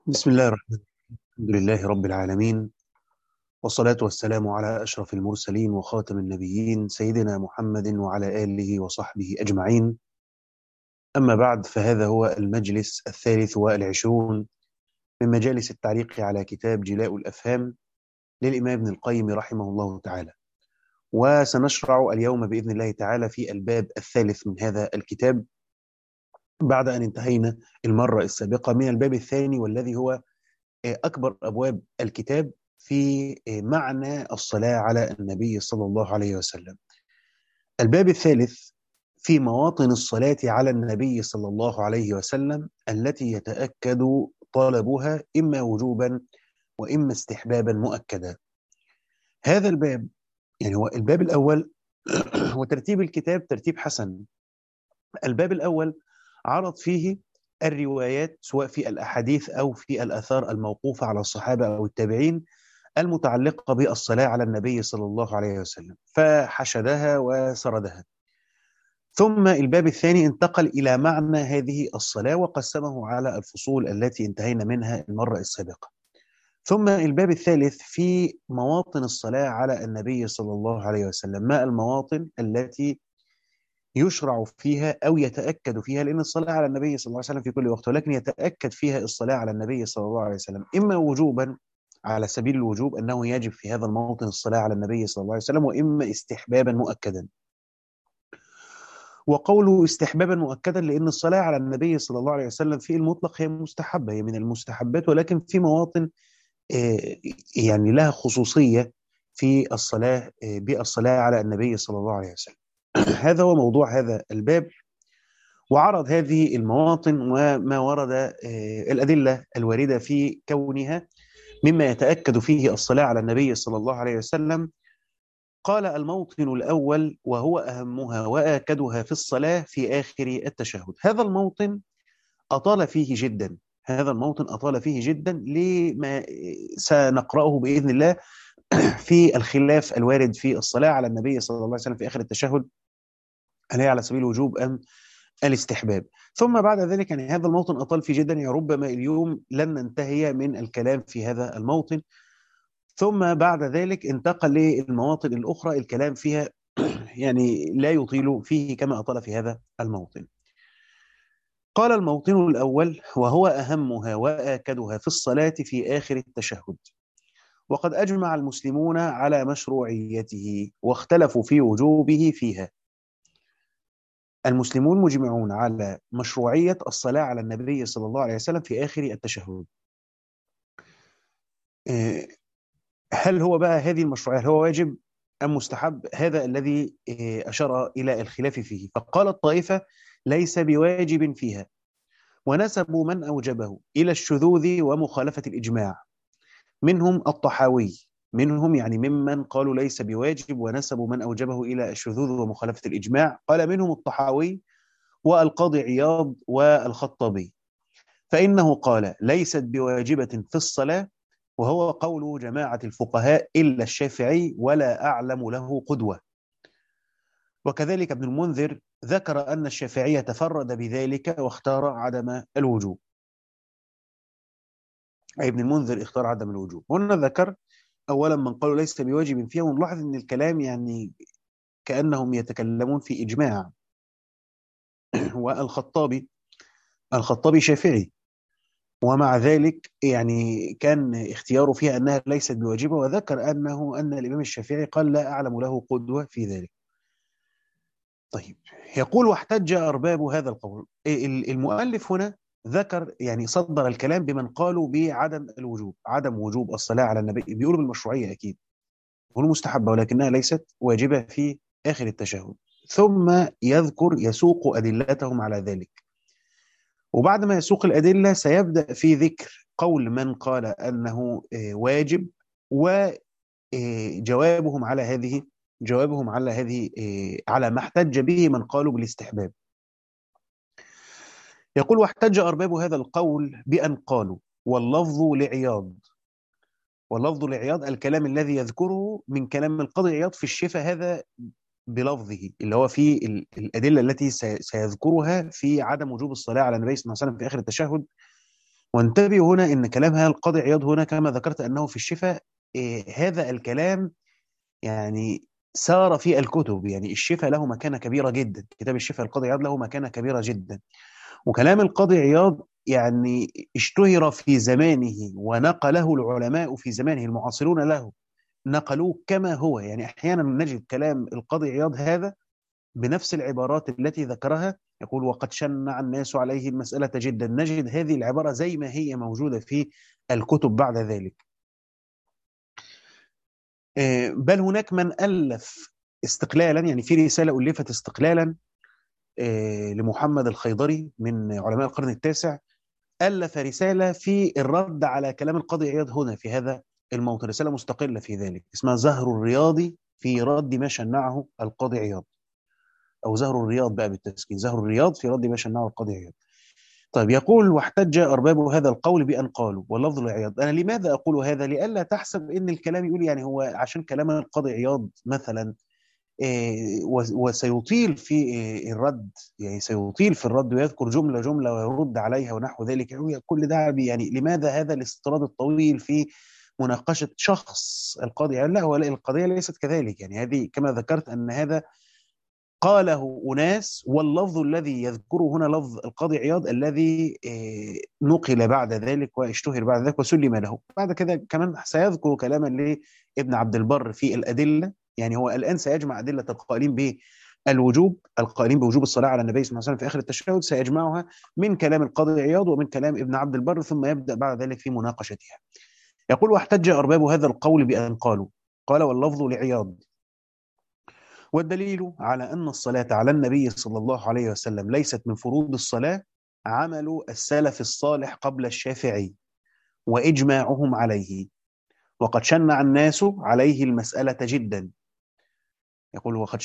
بسم الله الرحمن الرحيم. الحمد لله رب العالمين، والصلاة والسلام على أشرف المرسلين وخاتم النبيين سيدنا محمد وعلى آله وصحبه أجمعين. أما بعد، فهذا هو المجلس 23 من مجالس التعليق على كتاب جلاء الأفهام للإمام ابن القيم رحمه الله تعالى. وسنشرع اليوم بإذن الله تعالى في الباب الثالث من هذا الكتاب، بعد أن انتهينا المرة السابقة من الباب الثاني، والذي هو أكبر أبواب الكتاب في معنى الصلاة على النبي صلى الله عليه وسلم. الباب الثالث في مواطن الصلاة على النبي صلى الله عليه وسلم التي يتأكد طلبها إما وجوبا وإما استحبابا مؤكدا. هذا الباب يعني هو الباب الأول وترتيب الكتاب ترتيب حسن. الباب الأول عرض فيه الروايات، سواء في الأحاديث أو في الآثار الموقوفة على الصحابة أو التابعين، المتعلقة بالصلاة على النبي صلى الله عليه وسلم، فحشدها وسردها. ثم الباب الثاني انتقل إلى معنى هذه الصلاة وقسمه على الفصول التي انتهينا منها المرة السابقة. ثم الباب الثالث في مواطن الصلاة على النبي صلى الله عليه وسلم، ما المواطن التي يشرع فيها أو يتأكد فيها، لأن الصلاة على النبي صلى الله عليه وسلم في كل وقت، ولكن يتأكد فيها الصلاة على النبي صلى الله عليه وسلم إما وجوبا على سبيل الوجوب أنه يجب في هذا الموطن الصلاة على النبي صلى الله عليه وسلم، وإما استحبابا مؤكدا. وقوله استحبابا مؤكدا لأن الصلاة على النبي صلى الله عليه وسلم في المطلق هي مستحبة، هي من المستحبات، ولكن في مواطن يعني لها خصوصية في الصلاة بالصلاة على النبي صلى الله عليه وسلم. هذا هو موضوع هذا الباب، وعرض هذه المواطن وما ورد الأدلة الواردة في كونها مما يتأكد فيه الصلاة على النبي صلى الله عليه وسلم. قال: الموطن الأول وهو أهمها وآكدها في الصلاة في آخر التشهد. هذا الموطن أطال فيه جدا، هذا الموطن أطال فيه جدا لما سنقرأه بإذن الله في الخلاف الوارد في الصلاة على النبي صلى الله عليه وسلم في آخر التشهد، هل هي على سبيل الوجوب أم الاستحباب. ثم بعد ذلك يعني هذا الموطن أطال فيه جدا، يا ربما اليوم لن ننتهي من الكلام في هذا الموطن. ثم بعد ذلك انتقل للمواطن الأخرى الكلام فيها يعني لا يطيل فيه كما أطال في هذا الموطن. قال: الموطن الأول وهو أهمها وآكدها في الصلاة في آخر التشهد، وقد أجمع المسلمون على مشروعيته واختلفوا في وجوبه فيها. المسلمون مجمعون على مشروعية الصلاة على النبي صلى الله عليه وسلم في آخر التشهد. هل هو بقى هذه المشروعية هل هو واجب أم مستحب؟ هذا الذي أشار إلى الخلاف فيه. فقال الطائفة: ليس بواجب فيها، ونسبوا من أوجبه إلى الشذوذ ومخالفة الإجماع، منهم الطحاوي، منهم يعني ممن قالوا ليس بواجب ونسبوا من أوجبه إلى الشذوذ ومخالفة الإجماع، قال منهم الطحاوي والقاضي عياض والخطابي، فإنه قال: ليست بواجبة في الصلاة، وهو قول جماعة الفقهاء إلا الشافعي ولا أعلم له قدوة. وكذلك ابن المنذر ذكر أن الشافعية تفرد بذلك واختار عدم الوجوب، أي ابن المنذر اختار عدم الوجوب. هنا ذكر أولا من قالوا ليس بواجب فيها، ونلاحظ أن الكلام يعني كأنهم يتكلمون في إجماع. والخطابي شافعي، ومع ذلك يعني كان اختياره فيها أنها ليست بواجبة، وذكر أن الإمام الشافعي قال: لا أعلم له قدوة في ذلك. طيب، يقول: واحتج أرباب هذا القول. المؤلف هنا ذكر يعني صدر الكلام بمن قالوا بعدم الوجوب، عدم وجوب الصلاة على النبي، بيقولوا بالمشروعية أكيد، يقولوا مستحبة ولكنها ليست واجبة في آخر التشهد. ثم يسوق أدلتهم على ذلك، وبعد ما يسوق الأدلة سيبدأ في ذكر قول من قال أنه واجب، وجوابهم على هذه على ما احتج به من قالوا بالاستحباب. يقول: واحتج أرباب هذا القول بأن قالوا واللفظ لعياض الكلام الذي يذكره من كلام القاضي عياض في الشفاء، هذا بلفظه اللي هو في الأدلة التي سيذكرها في عدم وجوب الصلاة على النبي صلى الله عليه وسلم في آخر التشهد. وانتبهوا هنا ان كلامها القاضي عياض هنا كما ذكرت انه في الشفاء، هذا الكلام يعني سار في الكتب. يعني الشفاء له مكانة كبيرة جدا، كتاب الشفاء القاضي عياض له مكانة كبيرة جدا. وكلام القاضي عياض يعني اشتهر في زمانه، ونقله العلماء في زمانه المعاصرون له نقلوه كما هو. يعني أحيانا نجد كلام القاضي عياض هذا بنفس العبارات التي ذكرها، يقول وقد شنع الناس عليه المسألة جدا، نجد هذه العبارة زي ما هي موجودة في الكتب بعد ذلك. بل هناك من ألف استقلالا، يعني في رسالة ألفت استقلالا لمحمد الخيضري من علماء القرن التاسع، ألف رسالة في الرد على كلام القاضي عياض هنا في هذا الموطن، رسالة مستقلة في ذلك اسمها زهر الرياض في رد ما شنعه القاضي عياض، أو زهر الرياض بقى بالتسكين، زهر الرياض في رد ما شنعه القاضي عياض. طيب يقول واحتج أرباب هذا القول بأن قالوا واللفظ لعياض. أنا لماذا أقول هذا؟ لئلا تحسب إن الكلام يقول يعني هو عشان كلام القاضي عياض مثلا وسيطيل في الرد، يعني سيطيل في الرد ويذكر جملة جملة ويرد عليها ونحو ذلك. كل ده يعني لماذا هذا الاستطراد الطويل في مناقشة شخص القاضي عياض؟ لا، هو القضية ليست كذلك. يعني هذه كما ذكرت أن هذا قاله أناس، واللفظ الذي يذكره هنا لفظ القاضي عياض الذي نقل بعد ذلك واشتهر بعد ذلك وسلم له. بعد كده كمان سيذكر كلاما لابن عبد البر في الأدلة. يعني هو الآن سيجمع أدلة القائلين بالوجوب، القائلين بوجوب الصلاة على النبي صلى الله عليه وسلم في آخر التشهد، سيجمعها من كلام القاضي عياض ومن كلام ابن عبد البر، ثم يبدأ بعد ذلك في مناقشتها. يقول واحتج أرباب هذا القول بأن قالوا، قال واللفظ لعياض، والدليل على أن الصلاة على النبي صلى الله عليه وسلم ليست من فروض الصلاة عمل السلف الصالح قبل الشافعي وإجماعهم عليه، وقد شنع الناس عليه المسألة جدا. يقول وقد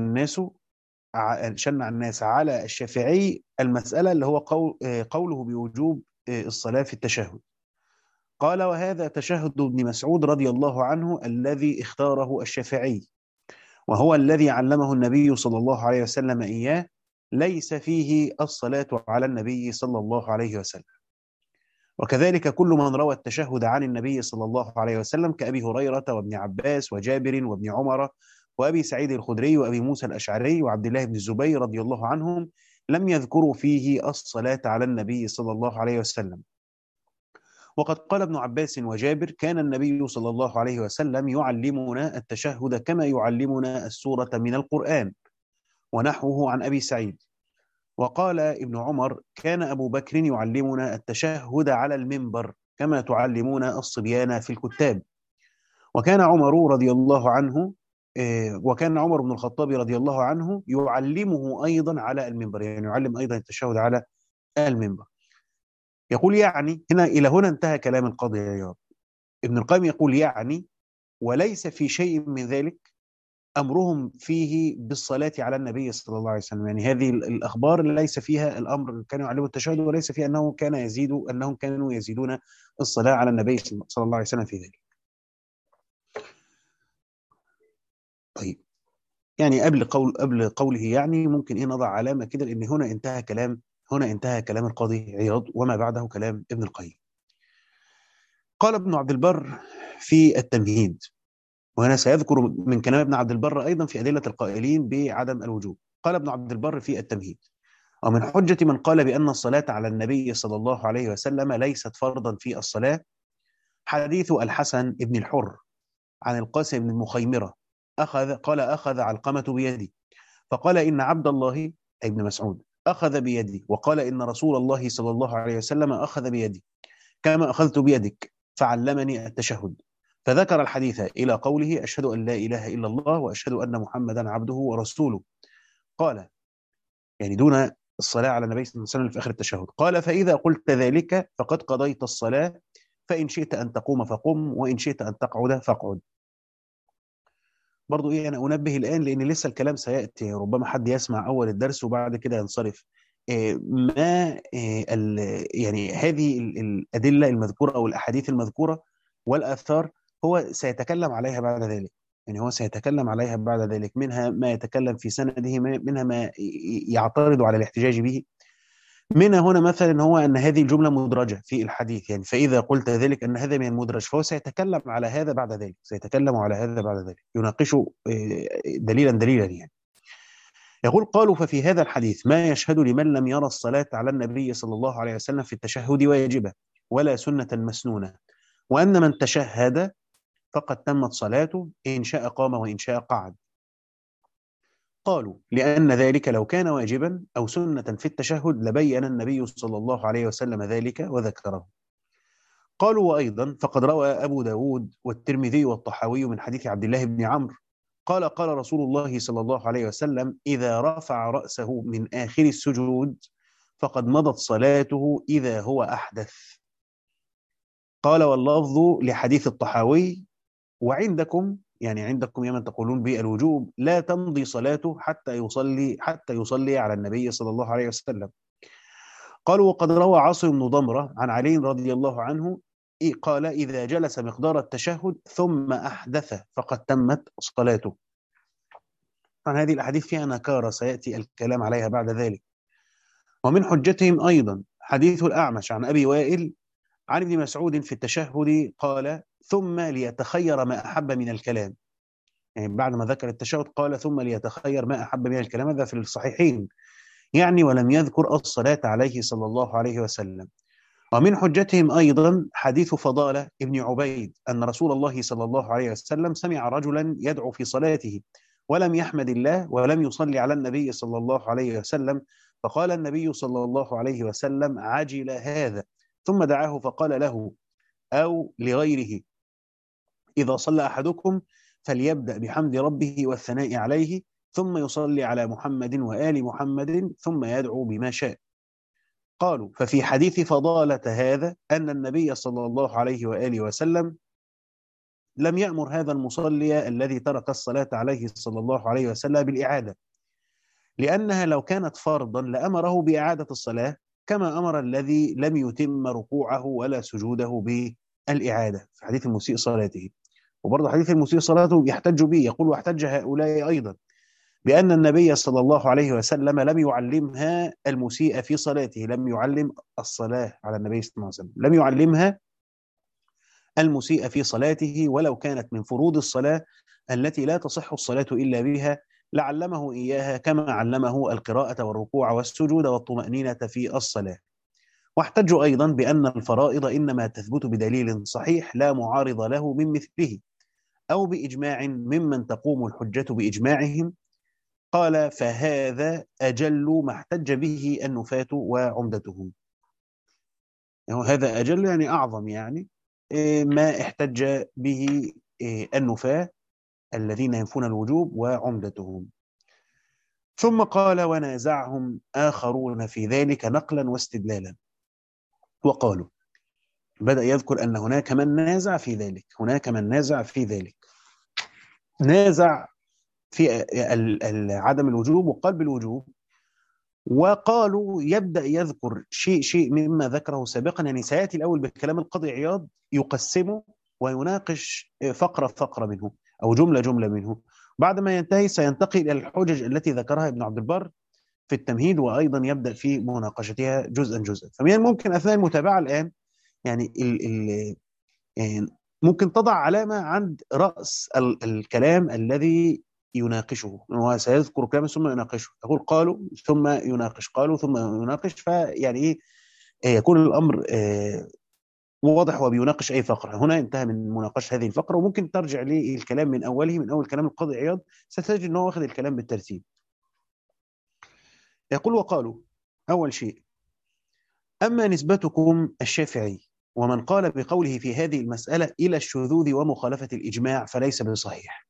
شنع الناس على الشافعي المسألة اللي هو قوله بوجوب الصلاة في التشهد. قال وهذا تشهد ابن مسعود رضي الله عنه الذي اختاره الشافعي، وهو الذي علمه النبي صلى الله عليه وسلم إياه، ليس فيه الصلاة على النبي صلى الله عليه وسلم. وكذلك كل من روى التشهد عن النبي صلى الله عليه وسلم كأبي هريرة وابن عباس وجابر وابن عمر وأبي سعيد الخدري وأبي موسى الأشعري وعبد الله بن الزبير رضي الله عنهم، لم يذكروا فيه الصلاة على النبي صلى الله عليه وسلم. وقد قال ابن عباس وجابر كان النبي صلى الله عليه وسلم يعلمنا التشهد كما يعلمنا السورة من القرآن، ونحوه عن أبي سعيد. وقال ابن عمر كان أبو بكر يعلمنا التشهد على المنبر كما تعلمون الصبيان في الكتاب. وكان عمر رضي الله عنه وكان عمر بن الخطاب رضي الله عنه يعلمه أيضا على المنبر، يعني يعلم أيضا التشهد على المنبر. يقول يعني هنا إلى هنا انتهى كلام القاضي عياض. ابن القيم يقول يعني وليس في شيء من ذلك أمرهم فيه بالصلاة على النبي صلى الله عليه وسلم. يعني هذه الأخبار ليس فيها الأمر كانوا يعلموا التشهد، وليس فيها أنهم كانوا يزيدون الصلاة على النبي صلى الله عليه وسلم في ذلك. طيب، يعني قبل قوله يعني ممكن نضع علامة كده، لأن هنا انتهى كلام القاضي عياض وما بعده كلام ابن القيم. قال ابن عبد البر في التمهيد، وهنا سيذكر من كلام ابن عبد البر أيضا في أدلة القائلين بعدم الوجوب. قال ابن عبد البر في التمهيد ومن حجة من قال بأن الصلاة على النبي صلى الله عليه وسلم ليست فرضا في الصلاة حديث الحسن بن الحر عن القاسم بن المخيمرة، أخذ علقمة بيدي فقال إن عبد الله أي ابن مسعود أخذ بيدي، وقال إن رسول الله صلى الله عليه وسلم أخذ بيدي كما أخذت بيدك فعلمني التشهد، فذكر الحديث إلى قوله أشهد أن لا إله إلا الله وأشهد أن محمدا عبده ورسوله. قال يعني دون الصلاة على النبي صلى الله عليه وسلم في آخر التشهد. قال فإذا قلت ذلك فقد قضيت الصلاة، فإن شئت أن تقوم فقم وإن شئت أن تقعد فاقعد. برضو أنا أنبه الآن لأن لسه الكلام سيأتي، ربما حد يسمع أول الدرس وبعد كده ينصرف. ما يعني هذه الأدلة المذكورة أو الأحاديث المذكورة والآثار هو سيتكلم عليها بعد ذلك. يعني هو سيتكلم عليها بعد ذلك، منها ما يتكلم في سنده، منها ما يعترض على الاحتجاج به، من هنا مثلا هو أن هذه الجملة مدرجة في الحديث، يعني فإذا قلت ذلك أن هذا من المدرج، فهو سيتكلم على هذا بعد ذلك، سيتكلم على هذا بعد ذلك، يناقش دليلا دليلا يعني. يقول قالوا ففي هذا الحديث ما يشهد لمن لم يرى الصلاة على النبي صلى الله عليه وسلم في التشهد واجبة ولا سنة مسنونة، وأن من تشهد فقد تمت صلاته إن شاء قام وإن شاء قعد. قالوا لأن ذلك لو كان واجبا أو سنة في التشهد لبين النبي صلى الله عليه وسلم ذلك وذكره. قالوا وأيضا فقد روى أبو داود والترمذي والطحاوي من حديث عبد الله بن عمرو قال قال رسول الله صلى الله عليه وسلم إذا رفع رأسه من آخر السجود فقد مضت صلاته إذا هو أحدث. قال واللفظ لحديث الطحاوي وعندكم، يعني عندكم يا من تقولون بالوجوب، لا تمضي صلاته حتى يصلي على النبي صلى الله عليه وسلم. قالوا وقد روى عاصم بن ضمرة عن علي رضي الله عنه قال إذا جلس مقدار التشهد ثم أحدث فقد تمت صلاته. عن هذه الأحاديث فيها نكارة سيأتي الكلام عليها بعد ذلك. ومن حجتهم أيضا حديث الأعمش عن أبي وائل عن ابن مسعود في التشهد قال ثم ليتخير ما أحب من الكلام، يعني بعد ما ذكر التشهد قال ثم ليتخير ما أحب من الكلام، هذا في الصحيحين يعني، ولم يذكر الصلاة عليه صلى الله عليه وسلم. ومن حجتهم أيضا حديث فضالة ابن عبيد أن رسول الله صلى الله عليه وسلم سمع رجلا يدعو في صلاته ولم يحمد الله ولم يصلي على النبي صلى الله عليه وسلم، فقال النبي صلى الله عليه وسلم عجل هذا، ثم دعاه فقال له أو لغيره إذا صلى أحدكم فليبدأ بحمد ربه والثناء عليه ثم يصلي على محمد وآل محمد ثم يدعو بما شاء. قالوا ففي حديث فضالة هذا أن النبي صلى الله عليه وآله وسلم لم يأمر هذا المصلي الذي ترك الصلاة عليه صلى الله عليه وسلم بالإعادة، لأنها لو كانت فرضا لأمره بإعادة الصلاة كما أمر الذي لم يتم ركوعه ولا سجوده بالإعادة في حديث المسيء صلاته. وبرضه حديث المسيء صلاته يحتج به، يقول واحتج هؤلاء أيضا بأن النبي صلى الله عليه وسلم لم يعلمها المسيء في صلاته، لم يعلم الصلاة على النبي صلى الله عليه وسلم، لم يعلمها المسيء في صلاته ولو كانت من فروض الصلاة التي لا تصح الصلاة إلا بها لعلمه إياها كما علمه القراءة والركوع والسجود والطمأنينة في الصلاة. واحتجوا أيضا بأن الفرائض إنما تثبت بدليل صحيح لا معارض له من مثله أو بإجماع ممن تقوم الحجة بإجماعهم. قال فهذا أجل ما احتج به النفاة وعمدتهم، يعني هذا أجل يعني أعظم، يعني ما احتج به النفاة الذين ينفون الوجوب وعمدتهم. ثم قال ونازعهم آخرون في ذلك نقلا واستدلالا وقالوا، بدأ يذكر أن هناك من نازع في ذلك، هناك من نازع في ذلك، نازع في عدم الوجوب وقال بالوجوب. وقالوا يبدأ يذكر شيء مما ذكره سابقا، يعني سيأتي الأول بكلام القاضي عياض يقسمه ويناقش فقرة فقرة منه أو جملة جملة منه، بعد ما ينتهي سينتقل إلى الحجج التي ذكرها ابن عبد البر في التمهيد وأيضا يبدأ في مناقشتها جزءا جزءا. فمن الممكن أثناء المتابعة الآن يعني يعني ممكن تضع علامة عند رأس الكلام الذي يناقشه، وسيذكر كلام ثم يناقشه، يقول قالوا ثم يناقش، قالوا ثم يناقش، فيعني ايه يكون الامر واضح وبيناقش اي فقره. هنا انتهى من مناقشه هذه الفقره، وممكن ترجع للكلام من اوله، من اول كلام القاضي عياض ستجد ان هو واخد الكلام بالترتيب. يقول وقالوا اول شيء اما نسبتكم الشافعي ومن قال بقوله في هذه المساله الى الشذوذ ومخالفه الاجماع فليس بصحيح.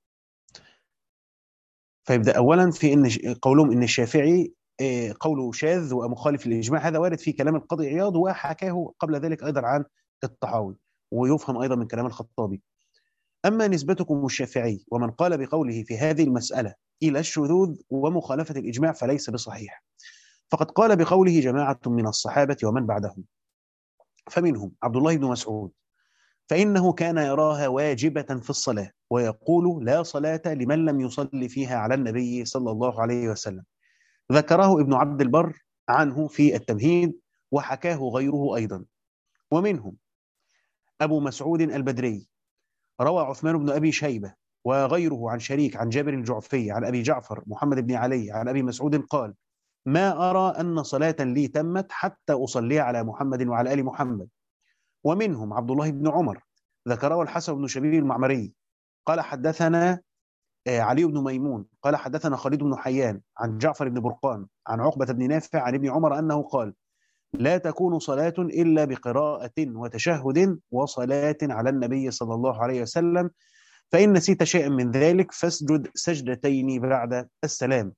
فيبدأ أولا في إن قولهم إن الشافعي قوله شاذ ومخالف للإجماع، هذا وارد في كلام القاضي عياض وحكاه قبل ذلك أيضا عن الطحاوي، ويفهم أيضا من كلام الخطابي. أما نسبتكم الشافعي ومن قال بقوله في هذه المسألة إلى الشذوذ ومخالفة الإجماع فليس بصحيح، فقد قال بقوله جماعة من الصحابة ومن بعدهم، فمنهم عبد الله بن مسعود فإنه كان يراها واجبة في الصلاة ويقول لا صلاة لمن لم يصلي فيها على النبي صلى الله عليه وسلم. ذكره ابن عبد البر عنه في التمهيد، وحكاه غيره أيضا. ومنهم أبو مسعود البدري، روى عثمان بن أبي شيبة وغيره عن شريك عن جابر الجعفي عن أبي جعفر محمد بن علي عن أبي مسعود قال: ما أرى أن صلاة لي تمت حتى أصلي على محمد وعلى آل محمد. ومنهم عبد الله بن عمر، ذكره الحسن بن شبيب المعمري، قال حدثنا علي بن ميمون قال حدثنا خالد بن حيان عن جعفر بن برقان عن عقبة بن نافع عن ابن عمر أنه قال: لا تكون صلاة إلا بقراءة وتشهد وصلاة على النبي صلى الله عليه وسلم، فإن نسيت شيئا من ذلك فاسجد سجدتين بعد السلام.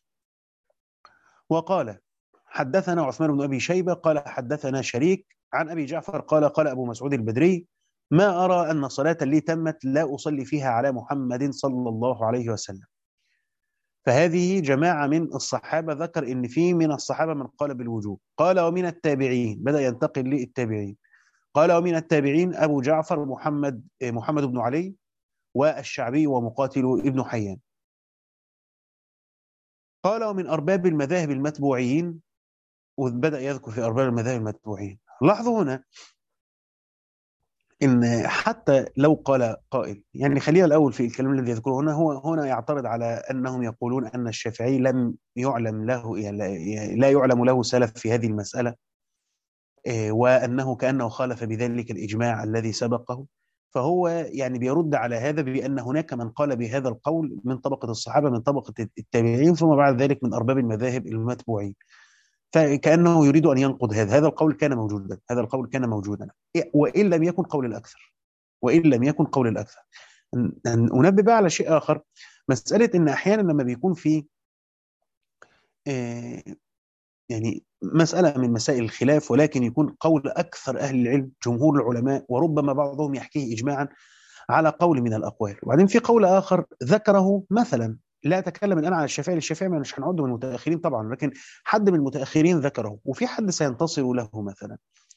وقال حدثنا عثمان بن أبي شيبة قال حدثنا شريك عن أبي جعفر قال قال أبو مسعود البدري: ما أرى أن صلاة لي تمت لا أصلي فيها على محمد صلى الله عليه وسلم. فهذه جماعة من الصحابة، ذكر إن في من الصحابة من قال بالوجوب. قال ومن التابعين، بدأ ينتقل للتابعين، قال ومن التابعين أبو جعفر محمد بن علي والشعبي ومقاتل ابن حيان. قال ومن أرباب المذاهب المتبوعين، وبدأ يذكر في أرباب المذاهب المتبوعين. لاحظوا هنا إن حتى لو قال قائل، يعني خلينا الأول في الكلام الذي يذكره هنا، هو هنا يعترض على أنهم يقولون أن الشافعي لم يعلم له، يعني لا يعلم له سلف في هذه المسألة، وأنه كأنه خالف بذلك الإجماع الذي سبقه. فهو يعني بيرد على هذا بأن هناك من قال بهذا القول من طبقة الصحابة من طبقة التابعين ثم بعد ذلك من أرباب المذاهب المتبوعين، فكأنه يريد أن ينقض هذا القول كان موجودا، هذا القول كان موجودا وإن لم يكن قول الأكثر، وإن لم يكن قول الأكثر. أنبه بقى على شيء آخر، مسألة إن أحيانا لما بيكون في يعني مسألة من مسائل الخلاف ولكن يكون قول أكثر أهل العلم جمهور العلماء، وربما بعضهم يحكيه إجماعا على قول من الأقوال، وبعدين في قول آخر ذكره مثلا، لا أتكلم الآن على الشافعي، الشافعي مش هنعده من المتأخرين طبعا، لكن حد من المتأخرين ذكره وفي حد سينتصر له مثلا.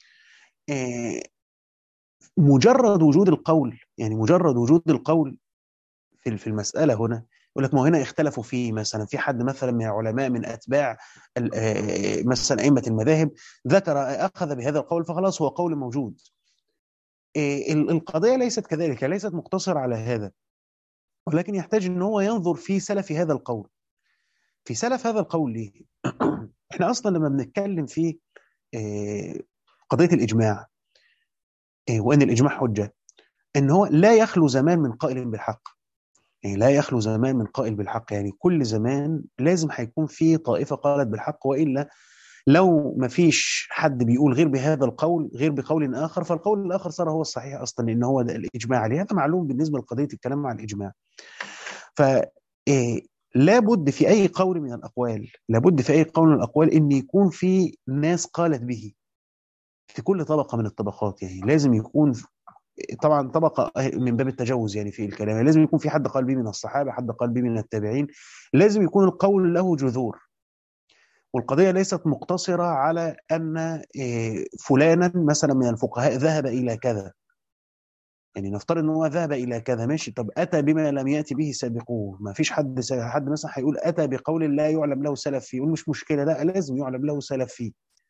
مجرد وجود القول، يعني مجرد وجود القول في المسألة هنا، يقول لك ما هنا اختلفوا فيه، مثلا في حد مثلا من العلماء من أتباع مثلا أئمة المذاهب ذكر أخذ بهذا القول فخلاص هو قول موجود. القضية ليست كذلك، ليست مقتصرة على هذا، ولكن يحتاج ان هو ينظر في سلف هذا القول، في سلف هذا القول ليه. احنا اصلا لما بنتكلم في قضية الإجماع وأن الإجماع حجة، ان هو لا يخلو زمان من قائل بالحق، يعني لا يخلو زمان من قائل بالحق، يعني كل زمان لازم هيكون في طائفة قالت بالحق، وإلا لو ما فيش حد بيقول غير بهذا القول غير بقول آخر، فالقول الآخر صار هو الصحيح أصلا، إن هو ده الإجماع عليه. هذا معلوم بالنسبة لقضية الكلام عن الإجماع. ف لابد في أي قول من الأقوال، لابد في أي قول من الأقوال إن يكون في ناس قالت به في كل طبقة من الطبقات، يعني لازم يكون طبعا طبقة من باب التجوز يعني في الكلام، يعني لازم يكون في حد قال به من الصحابة، حد قال به من التابعين، لازم يكون القول له جذور. والقضية ليست مقتصرة على أن فلانا مثلا من الفقهاء ذهب إلى كذا، يعني نفترض ان هو ذهب الى كذا ماشي، طب اتى بما لم ياتي به سابقوه، ما فيش حد مثلا هيقول اتى بقول لا يعلم له سلف فيه، يقول مش مشكله، لا لازم يعلم له سلف فيه.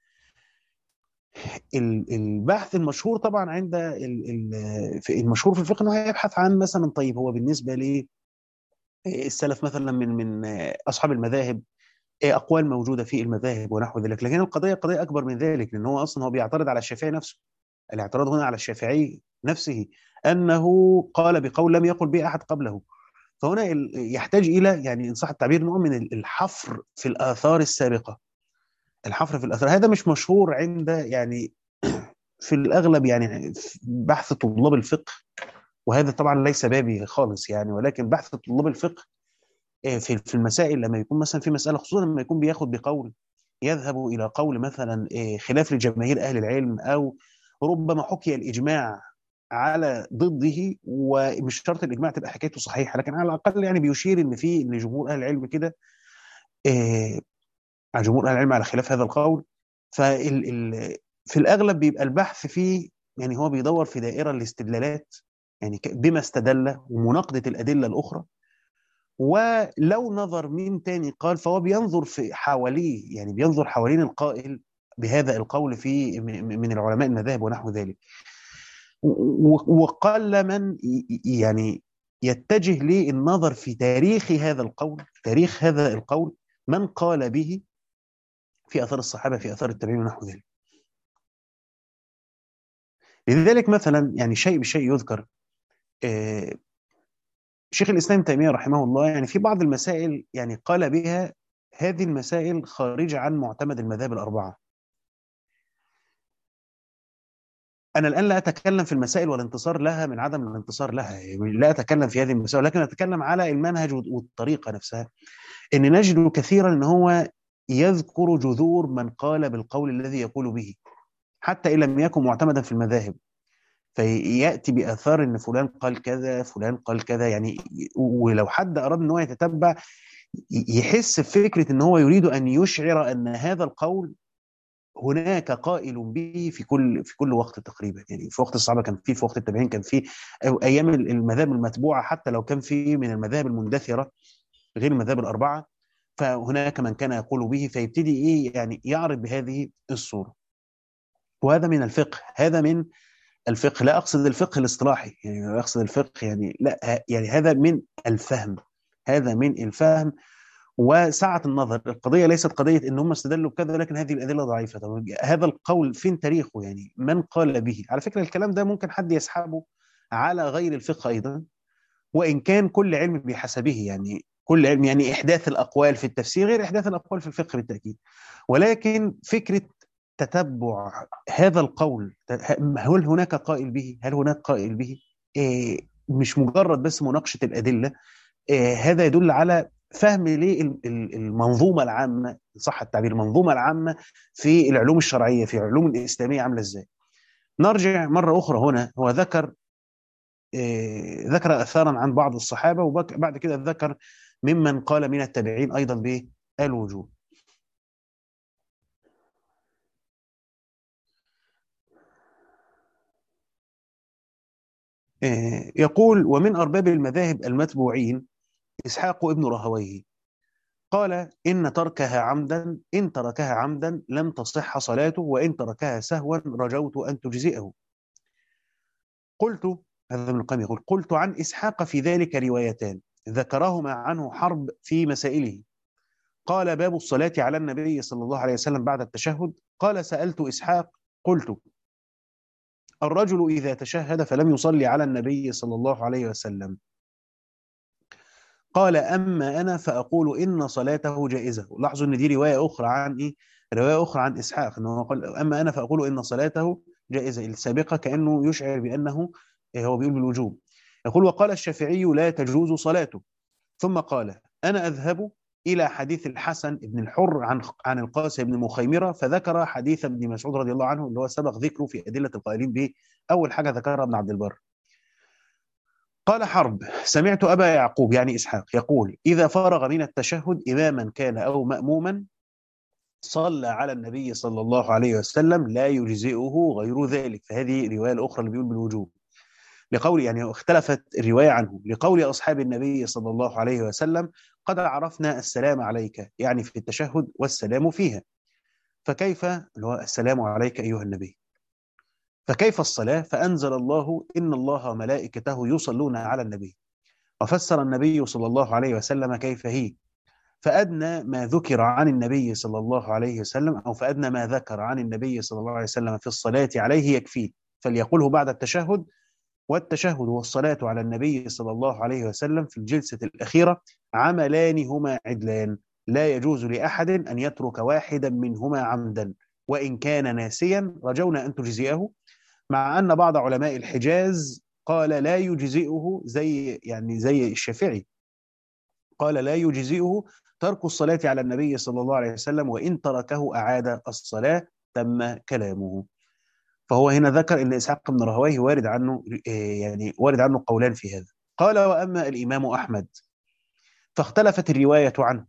البحث المشهور طبعا عند المشهور في الفقه انه يبحث عن مثلا طيب هو بالنسبه للسلف مثلا من اصحاب المذاهب اقوال موجوده في المذاهب ونحو ذلك، لكن القضيه قضيه اكبر من ذلك، لان هو اصلا هو بيعترض على الشافعي نفسه. الاعتراض هنا على الشافعي نفسه انه قال بقول لم يقل به احد قبله. فهنا يحتاج الى يعني ان صح التعبير نوع من الحفر في الاثار السابقه. الحفر في الاثار هذا مش مشهور عند يعني في الاغلب يعني في بحث طلاب الفقه، وهذا طبعا ليس بابي خالص يعني، ولكن بحث طلاب الفقه في المسائل لما يكون مثلا في مساله، خصوصا لما يكون بياخد بقول يذهب الى قول مثلا خلاف لجماهير اهل العلم، او ربما حكي الاجماع على ضده، ومش شرط الاجماع تبقى حكايته صحيحه، لكن على الاقل يعني بيشير ان جمهور اهل العلم كده، على جمهور اهل العلم على خلاف هذا القول. في الاغلب بيبقى البحث فيه يعني هو بيدور في دائره الاستدلالات، يعني بما استدل ومناقضه الادله الاخرى، ولو نظر مين تاني قال فهو بينظر في حواليه، يعني بينظر حوالين القائل بهذا القول في من العلماء المذاهب ونحو ذلك. وقل من يعني يتجه للنظر في تاريخ هذا القول، تاريخ هذا القول، من قال به في آثار الصحابة، في آثار التابعين ونحو ذلك. لذلك مثلا يعني شيء بشيء يذكر، آه، شيخ الإسلام ابن تيمية رحمه الله يعني في بعض المسائل يعني قال بها هذه المسائل خارجة عن معتمد المذاهب الأربعة. أنا الآن لا أتكلم في المسائل والانتصار لها من عدم الانتصار لها، يعني لا أتكلم في هذه المسائل، لكن أتكلم على المنهج والطريقة نفسها. إن نجد كثيرا إن هو يذكر جذور من قال بالقول الذي يقول به، حتى إن لم يكن معتمدا في المذاهب، فيأتي بآثار إن فلان قال كذا، فلان قال كذا يعني. ولو حد أراد إن هو يتتبع يحس بفكرة إن هو يريد أن يشعر أن هذا القول هناك قائل به في كل وقت تقريبا، يعني في وقت الصحابة كان فيه، في وقت التابعين كان فيه، أو أيام المذاهب المتبوعة حتى لو كان فيه من المذاهب المندثرة غير المذاهب الأربعة، فهناك من كان يقول به، فيبتدي إيه يعني يعرض بهذه الصورة. وهذا من الفقه، هذا من الفقه. لا أقصد الفقه الاصطلاحي، يعني لا أقصد الفقه يعني، لا يعني هذا من الفهم، هذا من الفهم وسعة النظر. القضية ليست قضية إن هم استدلوا بكذا لكن هذه الأدلة ضعيفة. طب هذا القول فين تاريخه؟ يعني من قال به؟ على فكرة الكلام ده ممكن حد يسحبه على غير الفقه أيضا، وإن كان كل علم بحسبه، يعني كل علم، يعني إحداث الأقوال في التفسير غير إحداث الأقوال في الفقه بالتأكيد. ولكن فكرة تتبع هذا القول، هل هناك قائل به؟ هل هناك قائل به؟ إيه، مش مجرد بس مناقشة الأدلة. إيه، هذا يدل على فهم للمنظومة العامة، صح التعبير، المنظومة العامة في العلوم الشرعية، في العلوم الإسلامية عاملة إزاي. نرجع مرة أخرى هنا، هو ذكر أثارا عن بعض الصحابة، وبعد كده ذكر ممن قال من التابعين أيضا بالوجوب. يقول: ومن أرباب المذاهب المتبوعين إسحاق ابن راهويه، قال: إن تركها عمدا لم تصح صلاته، وإن تركها سهوا رجوت أن تجزئه. قلت، هذا ابن القيم يقول: قلت عن إسحاق في ذلك روايتان ذكرهما عنه حرب في مسائله. قال: باب الصلاة على النبي صلى الله عليه وسلم بعد التشهد. قال: سألت إسحاق قلت: الرجل إذا تشهد فلم يصلي على النبي صلى الله عليه وسلم، قال: أما أنا فأقول إن صلاته جائزة. لاحظوا إن دي رواية أخرى عن إيه؟ رواية أخرى عن إسحاق، إنه قال: أما أنا فأقول إن صلاته جائزة. السابقة كأنه يشعر بأنه هو بيقول بالوجوب. يقول: وقال الشافعي لا تجوز صلاته. ثم قال: أنا أذهب إلى حديث الحسن بن الحر عن القاسم بن مخيمرة، فذكر حديث ابن مسعود رضي الله عنه اللي هو سبق ذكره في أدلة القائلين به. أول حاجة ذكرها ابن عبد البر. قال حرب: سمعت أبا يعقوب يعني إسحاق يقول: إذا فرغ من التشهد إماما كان أو مأموما صلى على النبي صلى الله عليه وسلم لا يجزئه غير ذلك. فهذه الرواية الأخرى اللي بيقول بالوجوب، لقول يعني اختلفت الرواية عنه، لقول أصحاب النبي صلى الله عليه وسلم: قد عرفنا السلام عليك، يعني في التشهد والسلام فيها، فكيف اللي هو السلام عليك أيها النبي، فكيف الصلاة؟ فأنزل الله: إن الله وملائكته يصلون على النبي. وفسر النبي صلى الله عليه وسلم كيف هي، فأدنى ما ذكر عن النبي صلى الله عليه وسلم، أو فأدنى ما ذكر عن النبي صلى الله عليه وسلم في الصلاة عليه يكفيه، فليقوله بعد التشهد. والتشهد والصلاة على النبي صلى الله عليه وسلم في الجلسة الأخيرة عملان هما عدلان، لا يجوز لأحد أن يترك واحدا منهما عمدا، وإن كان ناسيا رجونا أن تجزئه. مع أن بعض علماء الحجاز قال لا يجزئه، زي الشافعي، قال لا يجزئه ترك الصلاة على النبي صلى الله عليه وسلم، وإن تركه أعاد الصلاة، تم كلامه. فهو هنا ذكر ان اسحاق بن راهويه وارد عنه، يعني وارد عنه قولان في هذا. قال: واما الامام احمد فاختلفت الروايه عنه،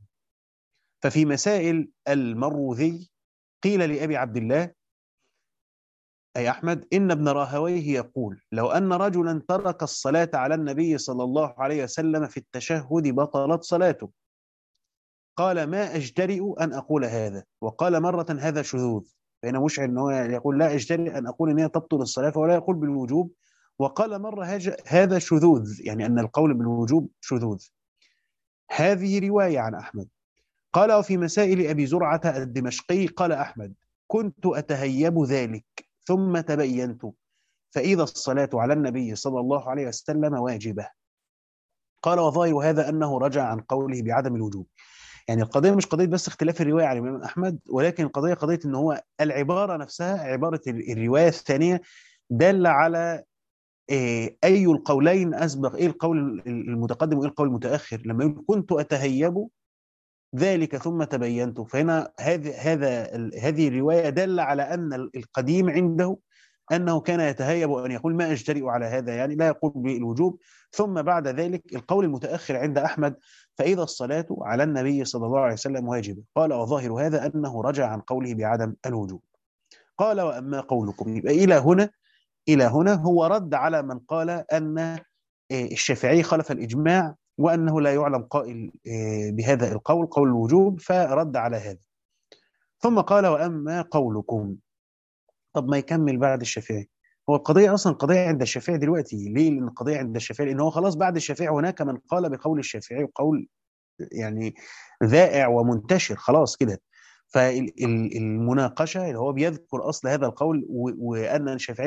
ففي مسائل المروذي قيل لابي عبد الله: أي أحمد إن ابن راهويه يقول لو أن رجلا ترك الصلاة على النبي صلى الله عليه وسلم في التشهد بطلت صلاته. قال ما أجترئ أن أقول هذا، وقال مرة هذا شذوذ. فهنا مشعر أنه يقول لا أجترئ أن أقول أن هي تبطل الصلاة، ولا يقول بالوجوب. وقال مرة هذا شذوذ، يعني أن القول بالوجوب شذوذ. هذه رواية عن أحمد. قال وفي مسائل أبي زرعة الدمشقي قال أحمد كنت أتهيب ذلك ثم تبينت، فإذا الصلاة على النبي صلى الله عليه وسلم واجبة. قال وظاهر هذا أنه رجع عن قوله بعدم الوجوب. يعني القضية مش قضية بس اختلاف الرواية على الإمام أحمد، ولكن القضية قضية أن هو العبارة نفسها، عبارة الرواية الثانية دل على أي القولين أسبق، إيه القول المتقدم وإيه القول المتأخر. لما يقول كنت أتهيب ذلك ثم تبينت، فهنا هذه الرواية دل على أن القديم عنده أنه كان يتهيب أن يقول ما أجترئ على هذا، يعني لا يقول بالوجوب. ثم بعد ذلك القول المتأخر عند أحمد فإذا الصلاة على النبي صلى الله عليه وسلم واجبة. قال وظاهر هذا أنه رجع عن قوله بعدم الوجوب. قال وأما قولكم، يبقى إلى هنا هو رد على من قال أن الشافعي خالف الإجماع وأنه لا يعلم قائل بهذا القول، قول الوجوب، فرد على هذا. ثم قال وأما قولكم. طب ما يكمل بعد الشافعي. هو القضية أصلا قضية عند الشافعي دلوقتي ليه؟ لأن القضية عند الشافعي لأن هو خلاص بعد الشافعي هناك من قال بقول الشافعي، وقول يعني ذائع ومنتشر خلاص كده. فالمناقشة اللي هو بيذكر أصل هذا القول وأن الشافعي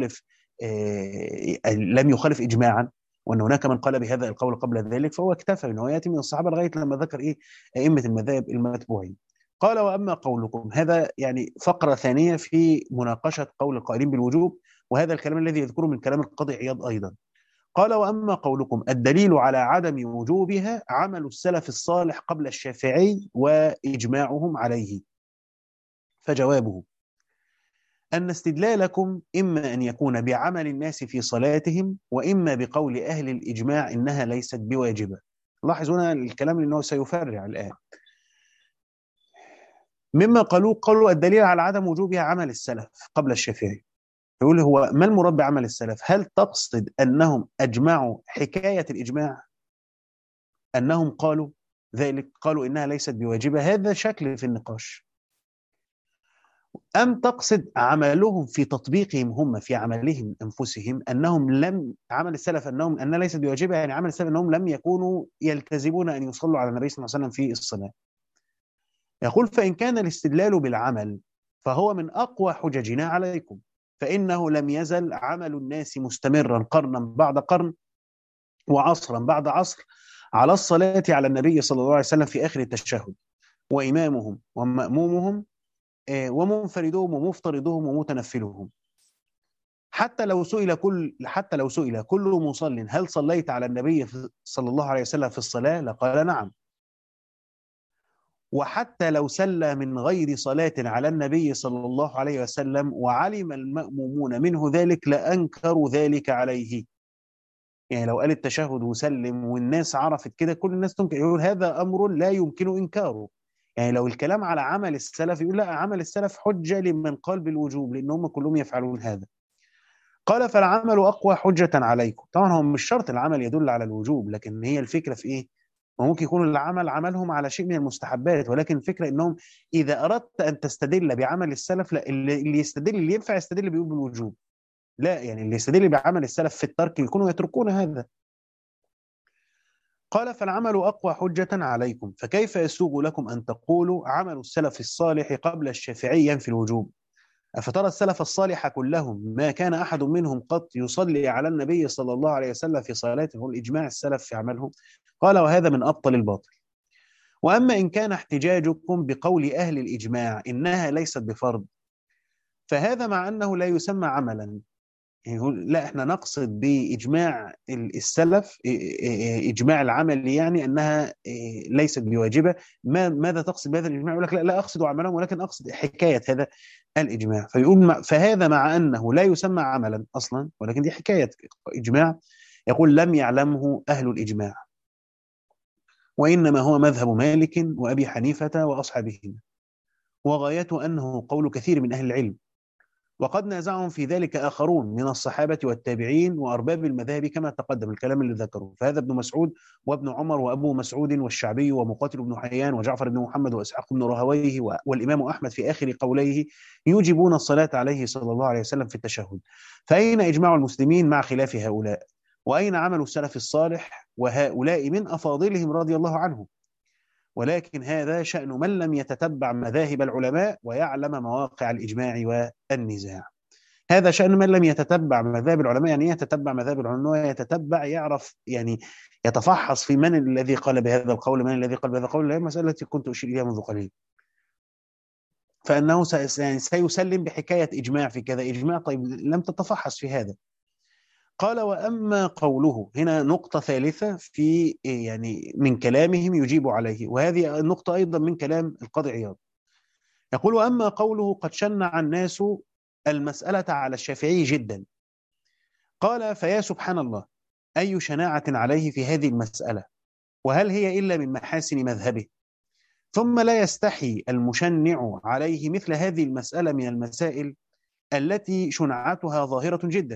لم يخالف إجماعا، وأن هناك من قال بهذا القول قبل ذلك، فهو اكتفى أنه يأتي من الصحابة لغاية لما ذكر أئمة المذاهب المتبوعين. قال وأما قولكم، هذا يعني فقرة ثانية في مناقشة قول القائلين بالوجوب، وهذا الكلام الذي يذكره من كلام القاضي عياض أيضا. قال وأما قولكم الدليل على عدم وجوبها عمل السلف الصالح قبل الشافعي وإجماعهم عليه. فجوابه أن استدلالكم إما أن يكون بعمل الناس في صلاتهم، وإما بقول أهل الإجماع إنها ليست بواجبة. لاحظ هنا الكلام أنه سيفرع الآن. مما قالوا الدليل على عدم وجوبها عمل السلف قبل الشافعي. يقول هو ما المراد بعمل السلف؟ هل تقصد أنهم أجمعوا حكاية الإجماع، أنهم قالوا ذلك، قالوا إنها ليست بواجبة؟ هذا شكل في النقاش. أم تقصد عملهم في تطبيقهم هم في عملهم أنفسهم، أنهم لم عمل السلف أنها ليست بواجبة، يعني عمل السلف أنهم لم يكونوا يلتزمون أن يصلوا على النبي صلى الله عليه وسلم في الصلاة. يقول فإن كان الاستدلال بالعمل فهو من أقوى حججنا عليكم، فإنه لم يزل عمل الناس مستمرا قرنا بعد قرن وعصرا بعد عصر على الصلاة على النبي صلى الله عليه وسلم في آخر التشهد، وإمامهم ومأمومهم ومنفردهم ومفترضهم ومتنفلهم. حتى لو سئل كل مصل هل صليت على النبي صلى الله عليه وسلم في الصلاة لقال نعم. وحتى لو سلى من غير صلاة على النبي صلى الله عليه وسلم وعلم المأمومون منه ذلك لأنكروا ذلك عليه. يعني لو قال التشهد وسلم والناس عرفت كده كل الناس تنكر، يقول هذا أمر لا يمكن إنكاره. يعني لو الكلام على عمل السلف يقول لا، عمل السلف حجة لمن قال بالوجوب لأن هم كلهم يفعلون هذا. قال فالعمل أقوى حجة عليكم. طبعا هو مش شرط العمل يدل على الوجوب، لكن هي الفكرة في إيه؟ ممكن يكون العمل عملهم على شيء من المستحبات، ولكن الفكرة إنهم إذا أردت أن تستدل بعمل السلف، لا، اللي ينفع يستدل بيقول بالوجوب. لا، يعني اللي يستدل بعمل السلف في الترك يكونوا يتركون هذا. قال فالعمل أقوى حجة عليكم، فكيف يسوغ لكم أن تقولوا عمل السلف الصالح قبل الشافعي ينفي الوجوب؟ أفترى السلف الصالح كلهم ما كان أحد منهم قط يصلي على النبي صلى الله عليه وسلم في صلاته، هو الإجماع السلف في عملهم. قال وهذا من أبطل الباطل. وأما إن كان احتجاجكم بقول أهل الإجماع إنها ليست بفرض، فهذا مع أنه لا يسمى عملا. يعني لا، احنا نقصد بإجماع السلف إجماع العمل، يعني أنها ليست بواجبة. ماذا تقصد بهذا الإجماع؟ يقول لك لا أقصد عملهم، ولكن أقصد حكاية هذا الإجماع. فيقول فهذا مع أنه لا يسمى عملا أصلا، ولكن دي حكاية إجماع. يقول لم يعلمه أهل الإجماع، وإنما هو مذهب مالك وأبي حنيفة وأصحابهما، وغايته أنه قول كثير من أهل العلم، وقد نازعهم في ذلك آخرون من الصحابة والتابعين وأرباب المذاهب كما تقدم الكلام اللي ذكره، فهذا ابن مسعود وابن عمر وأبو مسعود والشعبي ومقاتل بن حيان وجعفر بن محمد وإسحاق بن راهويه والإمام أحمد في آخر قوليه يوجبون الصلاة عليه صلى الله عليه وسلم في التشهد. فأين إجماع المسلمين مع خلاف هؤلاء؟ وأين عمل السلف الصالح وهؤلاء من أفاضلهم رضي الله عنهم؟ ولكن هذا شأن من لم يتتبع مذاهب العلماء ويعلم مواقع الإجماع والنزاع. هذا شأن من لم يتتبع مذاهب العلماء. يعني يتتبع مذاهب العلماء، يتتبع يعرف، يعني يتفحص في من الذي قال بهذا القول، من الذي قال بهذا القول. هي المسألة التي كنت أشير إليها منذ قليل، فأنه يعني سيسلم بحكاية إجماع في كذا إجماع. طيب لم تتفحص في هذا. قال وأما قوله، هنا نقطة ثالثة في يعني من كلامهم يجيب عليه، وهذه النقطة أيضا من كلام القاضي عياض. يقول وأما قوله قد شنع الناس المسألة على الشافعي جدا، قال فيا سبحان الله، أي شناعة عليه في هذه المسألة، وهل هي إلا من محاسن مذهبه؟ ثم لا يستحي المشنع عليه مثل هذه المسألة من المسائل التي شنعتها ظاهرة جدا،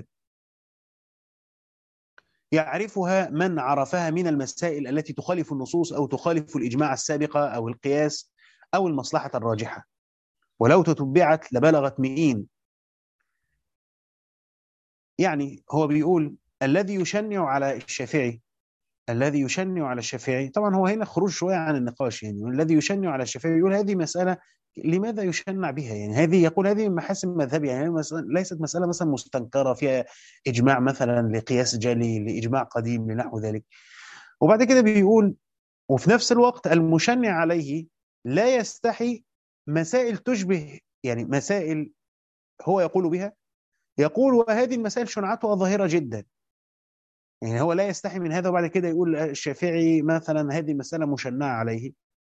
يعرفها من عرفها من المسائل التي تخالف النصوص أو تخالف الإجماع السابق أو القياس أو المصلحة الراجحة، ولو تتبعت لبلغت مئين. يعني هو بيقول الذي يشنع على الشافعي، الذي يشنع على الشافعي، طبعا هو هنا خروج شوية عن النقاش، يعني الذي يشنع على الشافعي يقول هذه مسألة لماذا يشنع بها؟ يعني هذه، يقول هذه من محاسن مذهبي، يعني ليست مسألة مثلا مستنكرة فيها إجماع مثلا لقياس جلي، لإجماع قديم، لنحو ذلك. وبعد كده بيقول وفي نفس الوقت المشنع عليه لا يستحي مسائل تشبه، يعني مسائل هو يقول بها، يقول وهذه المسائل شنعتها ظاهرة جدا. يعني هو لا يستحي من هذا، وبعد كده يقول الشافعي مثلا هذه مسألة مشنعة عليه.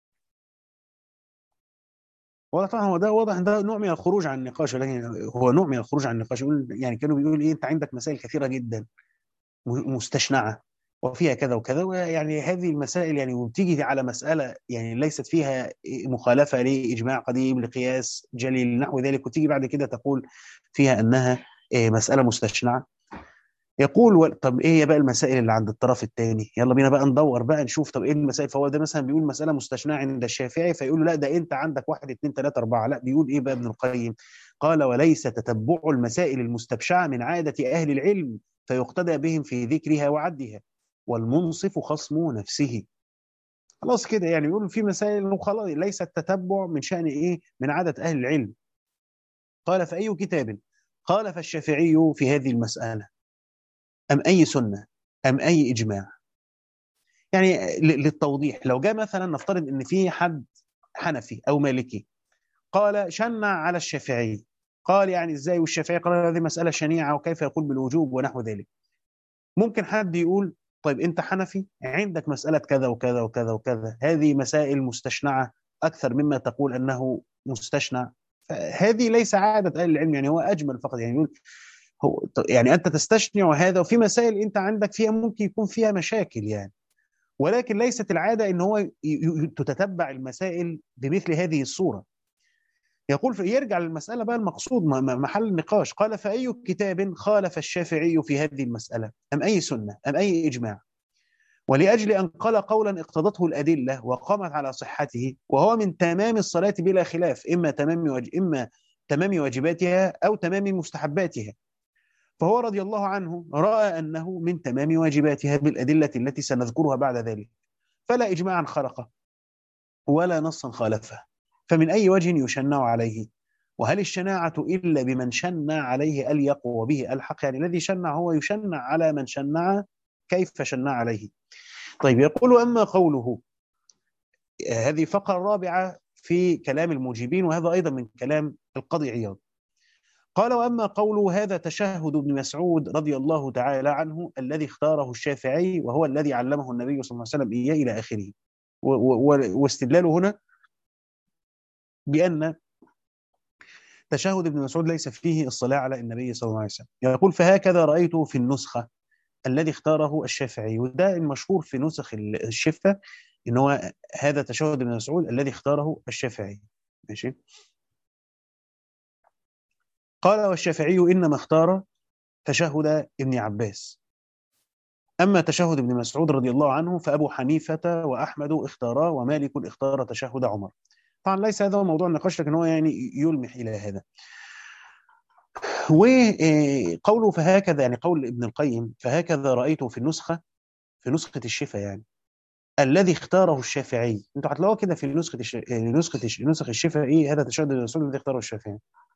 ولا طبعا هو ده واضح، ده نوع من الخروج عن النقاش، لكن هو نوع من الخروج عن النقاش. يقول يعني كانوا بيقول ايه، انت عندك مسائل كثيرة جدا مستشنعة وفيها كذا وكذا، ويعني هذه المسائل يعني وبتيجي على مسألة يعني ليست فيها مخالفة لإجماع قديم لقياس جليل نحو ذلك، وتيجي بعد كده تقول فيها أنها مسألة مستشنعة. يقول طب ايه هي بقى المسائل اللي عند الطرف الثاني؟ يلا بينا بقى ندور بقى نشوف طب ايه المسائل. فهو ده مثلا بيقول مسألة مستشنعة عند الشافعي، فيقول له لا ده انت عندك واحد اثنين ثلاثة أربعة. لا، بيقول ايه بقى ابن القيم؟ قال وليس تتبع المسائل المستبشعة من عادة أهل العلم فيقتدى بهم في ذكرها وعدها، والمنصف خصم نفسه. خلاص كده، يعني يقول في مسائل خلاص ليس التتبع من شأن ايه، من عادة أهل العلم. قال فأي كتاب خالف الشافعي في هذه المسألة، أم أي سنة، أم أي إجماع؟ يعني للتوضيح، لو جاء مثلا نفترض ان في حد حنفي او مالكي قال شنع على الشافعي، قال يعني ازاي والشافعي قال هذه مسألة شنيعة وكيف يقول بالوجوب ونحو ذلك. ممكن حد يقول طيب انت حنفي عندك مسألة كذا وكذا وكذا وكذا، هذه مسائل مستشنعة اكثر مما تقول انه مستشنع. فهذه ليس عادة اهل العلم، يعني هو اجمل فقط، يعني يقول هو يعني انت تستشنع هذا، وفي مسائل انت عندك فيها ممكن يكون فيها مشاكل يعني، ولكن ليست العادة ان هو تتتبع المسائل بمثل هذه الصورة. يقول يرجع للمسألة بقى المقصود محل النقاش. قال فأي كتاب خالف الشافعي في هذه المسألة، أم أي سنة، أم أي إجماع؟ ولأجل أن قال قولا اقتضته الأدلة وقامت على صحته، وهو من تمام الصلاة بلا خلاف، إما تمام واجباتها أو تمام مستحباتها، فهو رضي الله عنه رأى أنه من تمام واجباتها بالأدلة التي سنذكرها بعد ذلك، فلا إجماعا خرقه ولا نصا خالفه، فمن أي وجه يشنع عليه؟ وهل الشناعة إلا بمن شنع عليه أليق وبه ألحق؟ يعني الذي شنع هو يشنع على من شنع، كيف شنع عليه؟ طيب يقول أما قوله، هذه فقرة رابعة في كلام المجيبين، وهذا أيضا من كلام القاضي عياض. قال وأما قوله هذا تشهد ابن مسعود رضي الله تعالى عنه الذي اختاره الشافعي وهو الذي علمه النبي صلى الله عليه وسلم إياه إلى آخره، واستدلاله هنا بأن تشهد ابن مسعود ليس فيه الصلاة على النبي صلى الله عليه وسلم. يقول فهكذا رأيته في النسخة الذي اختاره الشافعي، وده المشهور في نسخ الشفة ان هو هذا تشهد ابن مسعود الذي اختاره الشافعي. ماشي. قال والشافعي إنما اختار تشهد ابن عباس، أما تشهد ابن مسعود رضي الله عنه فأبو حنيفة وأحمد اختارا ومالك اختار تشهد عمر. طبعا ليس هذا هو موضوع النقاش، لكن هو يعني يلمح إلى هذا. وقوله فهكذا، يعني قول ابن القيم فهكذا رأيته في نسخة الشفا، يعني الذي اختاره الشافعي. انتوا هتلاقوه كده في نسخ الشفا، ايه هذا تشهد ابن مسعود الذي اختاره الشافعي.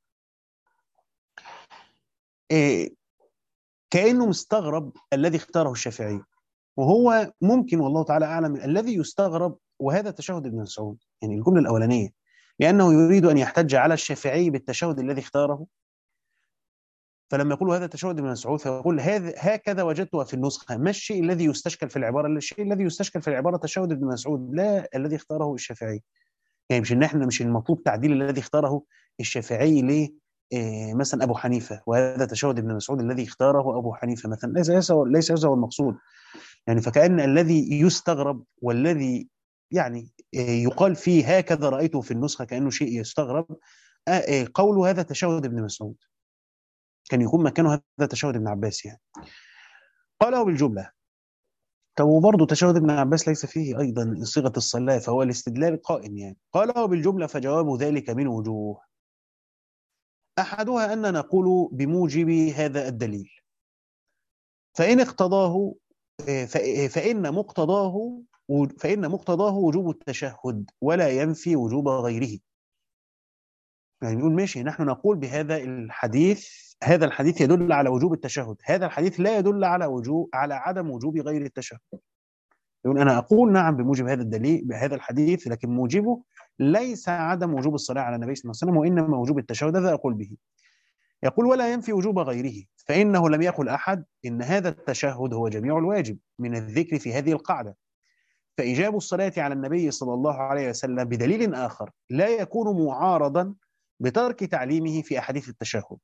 إيه، كأنه مستغرب الذي اختاره الشافعي، وهو ممكن والله تعالى أعلم الذي يستغرب وهذا تشهد ابن مسعود، يعني الجملة الأولانية، لأنه يريد أن يحتج على الشافعي بالتشهد الذي اختاره. فلما يقول هذا تشهد ابن مسعود فيقول هذا هكذا وجدتها في النسخة. ما الشيء الذي يستشكل في العبارة؟ الشيء الذي يستشكل في العبارة تشهد ابن مسعود، لا الذي اختاره الشافعي. يعني مش ان احنا مش المطلوب تعديل الذي اختاره الشافعي ليه مثلا ابو حنيفه، وهذا تشهد ابن مسعود الذي اختاره ابو حنيفه مثلا، ليس هذا هو المقصود. يعني فكأن الذي يستغرب والذي يعني يقال فيه هكذا رأيته في النسخة كأنه شيء يستغرب، قوله هذا تشهد ابن مسعود، كان يكون مكانه هذا تشهد ابن عباس يعني. قاله بالجملة. طب وبرضه تشهد ابن عباس ليس فيه أيضا صيغة الصلاة، فهو الاستدلال قائم يعني. قاله بالجملة فجواب ذلك من وجوه. أحدها أن نقول بموجب هذا الدليل، فإن اقتضاه فإن مقتضاه وجوب التشهد ولا ينفي وجوب غيره. يعني نقول ماشي، نحن نقول بهذا الحديث، هذا الحديث يدل على وجوب التشهد، هذا الحديث لا يدل على عدم وجوب غير التشهد. يقول أنا أقول نعم بموجب هذا الدليل بهذا الحديث، لكن موجبه ليس عدم وجوب الصلاة على النبي صلى الله عليه وسلم، وإنما وجوب التشهد، هذا أقول به. يقول ولا ينفي وجوب غيره، فإنه لم يقل أحد إن هذا التشهد هو جميع الواجب من الذكر في هذه القاعدة، فإيجاب الصلاة على النبي صلى الله عليه وسلم بدليل آخر لا يكون معارضا بترك تعليمه في أحاديث التشهد.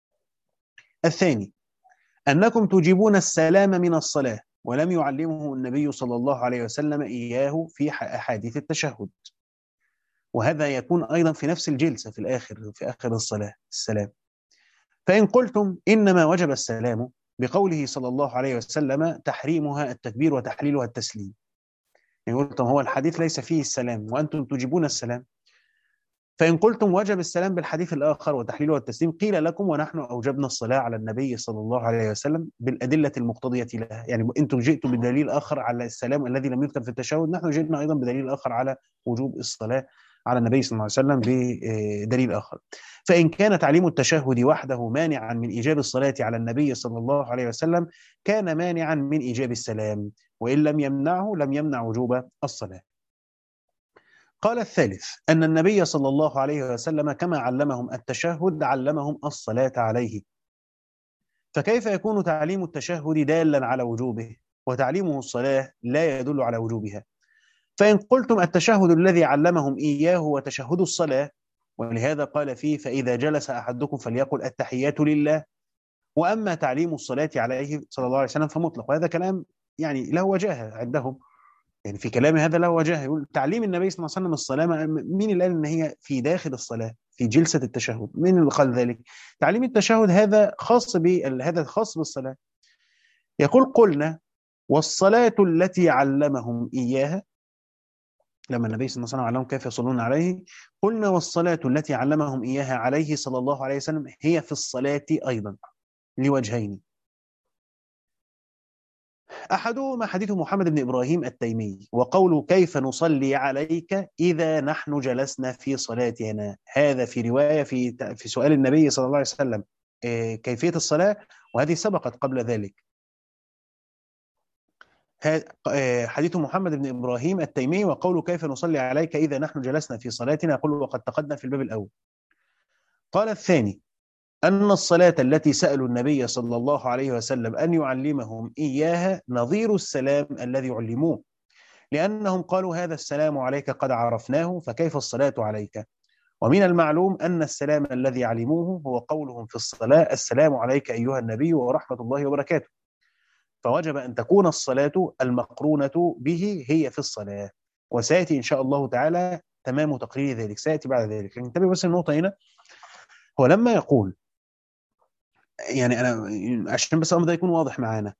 الثاني أنكم تجيبون السلام من الصلاة ولم يعلمه النبي صلى الله عليه وسلم إياه في أحاديث التشهد، وهذا يكون أيضا في نفس الجلسة في آخر الصلاة السلام. فإن قلتم إنما وجب السلام بقوله صلى الله عليه وسلم تحريمها التكبير وتحليلها التسليم، يعني قلتم هو الحديث ليس فيه السلام وأنتم تجيبون السلام. فإن قلتم وجب السلام بالحديث الآخر وتحليله والتسليم، قيل لكم ونحن أوجبنا الصلاة على النبي صلى الله عليه وسلم بالأدلة المقتضية لها. يعني أنتم جئتم بدليل آخر على السلام الذي لم يذكر في التشهد، نحن جئنا أيضا بدليل آخر على وجوب الصلاة على النبي صلى الله عليه وسلم بدليل آخر. فإن كان تعليم التشهد وحده مانعا من إيجاب الصلاة على النبي صلى الله عليه وسلم، كان مانعا من إيجاب السلام، وإن لم يمنعه لم يمنع وجوب الصلاة. قال الثالث أن النبي صلى الله عليه وسلم كما علمهم التشهد علمهم الصلاة عليه، فكيف يكون تعليم التشهد دالا على وجوبه وتعليمه الصلاة لا يدل على وجوبها؟ فإن قلتم التشهد الذي علمهم إياه وتشهد الصلاة، ولهذا قال فيه فإذا جلس أحدكم فليقل التحيات لله، وأما تعليم الصلاة عليه صلى الله عليه وسلم فمطلق، وهذا كلام يعني له وجاهة عندهم. يعني في كلام هذا له وجاهة، يقول تعليم النبي صلى الله عليه وسلم الصلاة، مين اللي قال إن هي في داخل الصلاة في جلسة التشهد؟ مين اللي قال ذلك؟ تعليم التشهد هذا هذا خاص بالصلاة. يقول قلنا والصلاة التي علمهم إياها، لما النبي صلى الله عليه وسلم علمهم كيف يصلون عليه، قلنا والصلاة التي علمهم إياها عليه صلى الله عليه وسلم هي في الصلاة أيضا لوجهين. أحدهما حديث محمد بن إبراهيم التيمي وقول كيف نصلي عليك إذا نحن جلسنا في صلاتنا، هذا في رواية في سؤال النبي صلى الله عليه وسلم كيفية الصلاة، وهذه سبقت قبل ذلك. حديث محمد بن إبراهيم التيمي وقول كيف نصلي عليك إذا نحن جلسنا في صلاتنا، يقول وقد تقدم في الباب الأول. قال الثاني أن الصلاة التي سألوا النبي صلى الله عليه وسلم أن يعلمهم إياها نظير السلام الذي علموه، لأنهم قالوا هذا السلام عليك قد عرفناه فكيف الصلاة عليك؟ ومن المعلوم أن السلام الذي علموه هو قولهم في الصلاة السلام عليك أيها النبي ورحمة الله وبركاته، فوجب أن تكون الصلاة المقرونة به هي في الصلاة، وسيأتي إن شاء الله تعالى تمام تقرير ذلك، سيأتي بعد ذلك. انتبه بس النقطة هنا، هو لما يقول يعني أنا عشان بس الأمر ده يكون واضح معانا،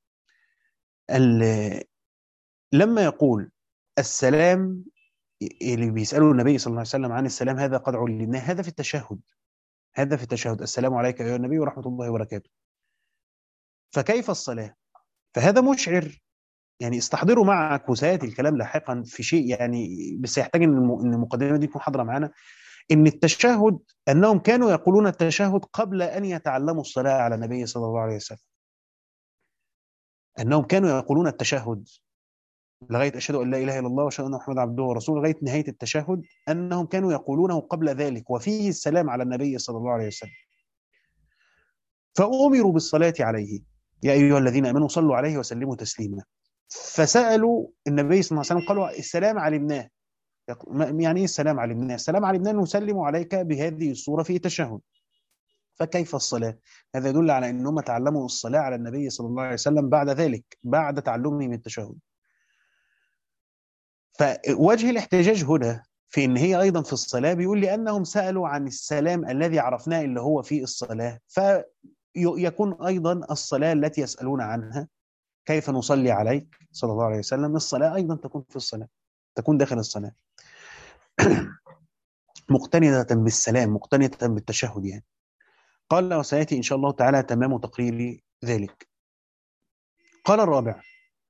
لما يقول السلام، اللي بيسأله النبي صلى الله عليه وسلم عن السلام، هذا قد علمناه، هذا في التشهد، هذا في التشهد، السلام عليك أيها النبي ورحمة الله وبركاته. فكيف الصلاة؟ فهذا مشعر، يعني استحضروا معك وسيأتي الكلام لاحقا في شيء يعني، بس يحتاج إن المقدمة دي تكون حاضرة معنا. إن التشهد، أنهم كانوا يقولون التشهد قبل أن يتعلموا الصلاة على النبي صلى الله عليه وسلم. أنهم كانوا يقولون التشهد لغاية أشهد أن لا إله إلا الله وأشهد أن محمدا عبده ورسوله، لغاية نهاية التشهد، أنهم كانوا يقولونه قبل ذلك، وفيه السلام على النبي صلى الله عليه وسلم. فأمروا بالصلاة عليه، يا أيها الذين آمنوا صلوا عليه وسلموا تسليما. فسألوا النبي صلى الله عليه وسلم قالوا السلام علمناه. يعني ايه السلام علمناه؟ السلام علمناه نسلم عليك بهذه الصورة في التشهد، فكيف الصلاة؟ هذا يدل على أنهم تعلموا الصلاة على النبي صلى الله عليه وسلم بعد ذلك، بعد تعلمهم التشهد. فوجه الاحتجاج هنا في ان هي ايضا في الصلاه، بيقول لانهم سالوا عن السلام الذي عرفناه اللي هو في الصلاه، فيكون ايضا الصلاه التي يسالون عنها كيف نصلي عليك صلى الله عليه وسلم، الصلاه ايضا تكون في الصلاه، تكون داخل الصلاه مقتنيه بالسلام، مقتنيه بالتشهد يعني. قال وسياتي ان شاء الله تعالى تمام تقرير ذلك. قال الرابع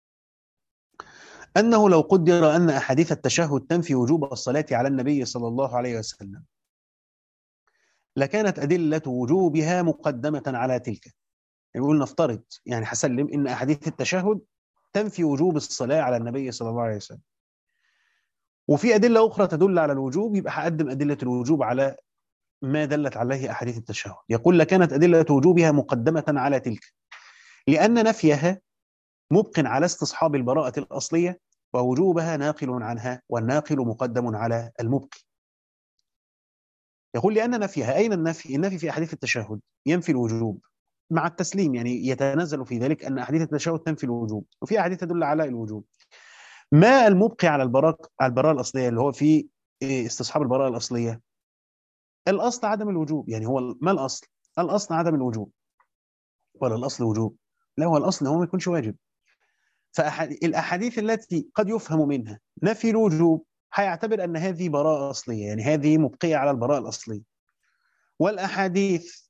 انه لو قدر ان احاديث التشهد تنفي وجوب الصلاه على النبي صلى الله عليه وسلم لكانت أدلة وجوبها مقدمة على تلك. يقول نفترض يعني هسلم إن أحاديث التشهد تنفي وجوب الصلاة على النبي صلى الله عليه وسلم، وفي أدلة أخرى تدل على الوجوب، يبقى هقدم أدلة الوجوب على ما دلت عليه أحاديث التشهد. يقول لكانت أدلة وجوبها مقدمة على تلك لأن نفيها مبق على استصحاب البراءة الأصلية، ووجوبها ناقل عنها، والناقل مقدم على المبق. يقول لأن نفيها، أين النفي؟ النفي في أحاديث التشهد ينفي الوجوب مع التسليم، يعني يتنزل في ذلك أن أحاديث التشهد تنفي الوجوب، وفي أحاديث تدل على الوجوب. ما المبقي على البراءة الأصلية اللي هو في استصحاب البراءة الأصلية؟ الأصل عدم الوجوب، يعني هو ما الأصل؟ الأصل عدم الوجوب، ولا الأصل وجوب؟ لا، هو الأصل هو ما يكونش واجب. فالأحاديث التي قد يفهم منها نفي الوجوب هيعتبر أن هذه براءة أصلية، يعني هذه مبقية على البراءة الأصلية. والأحاديث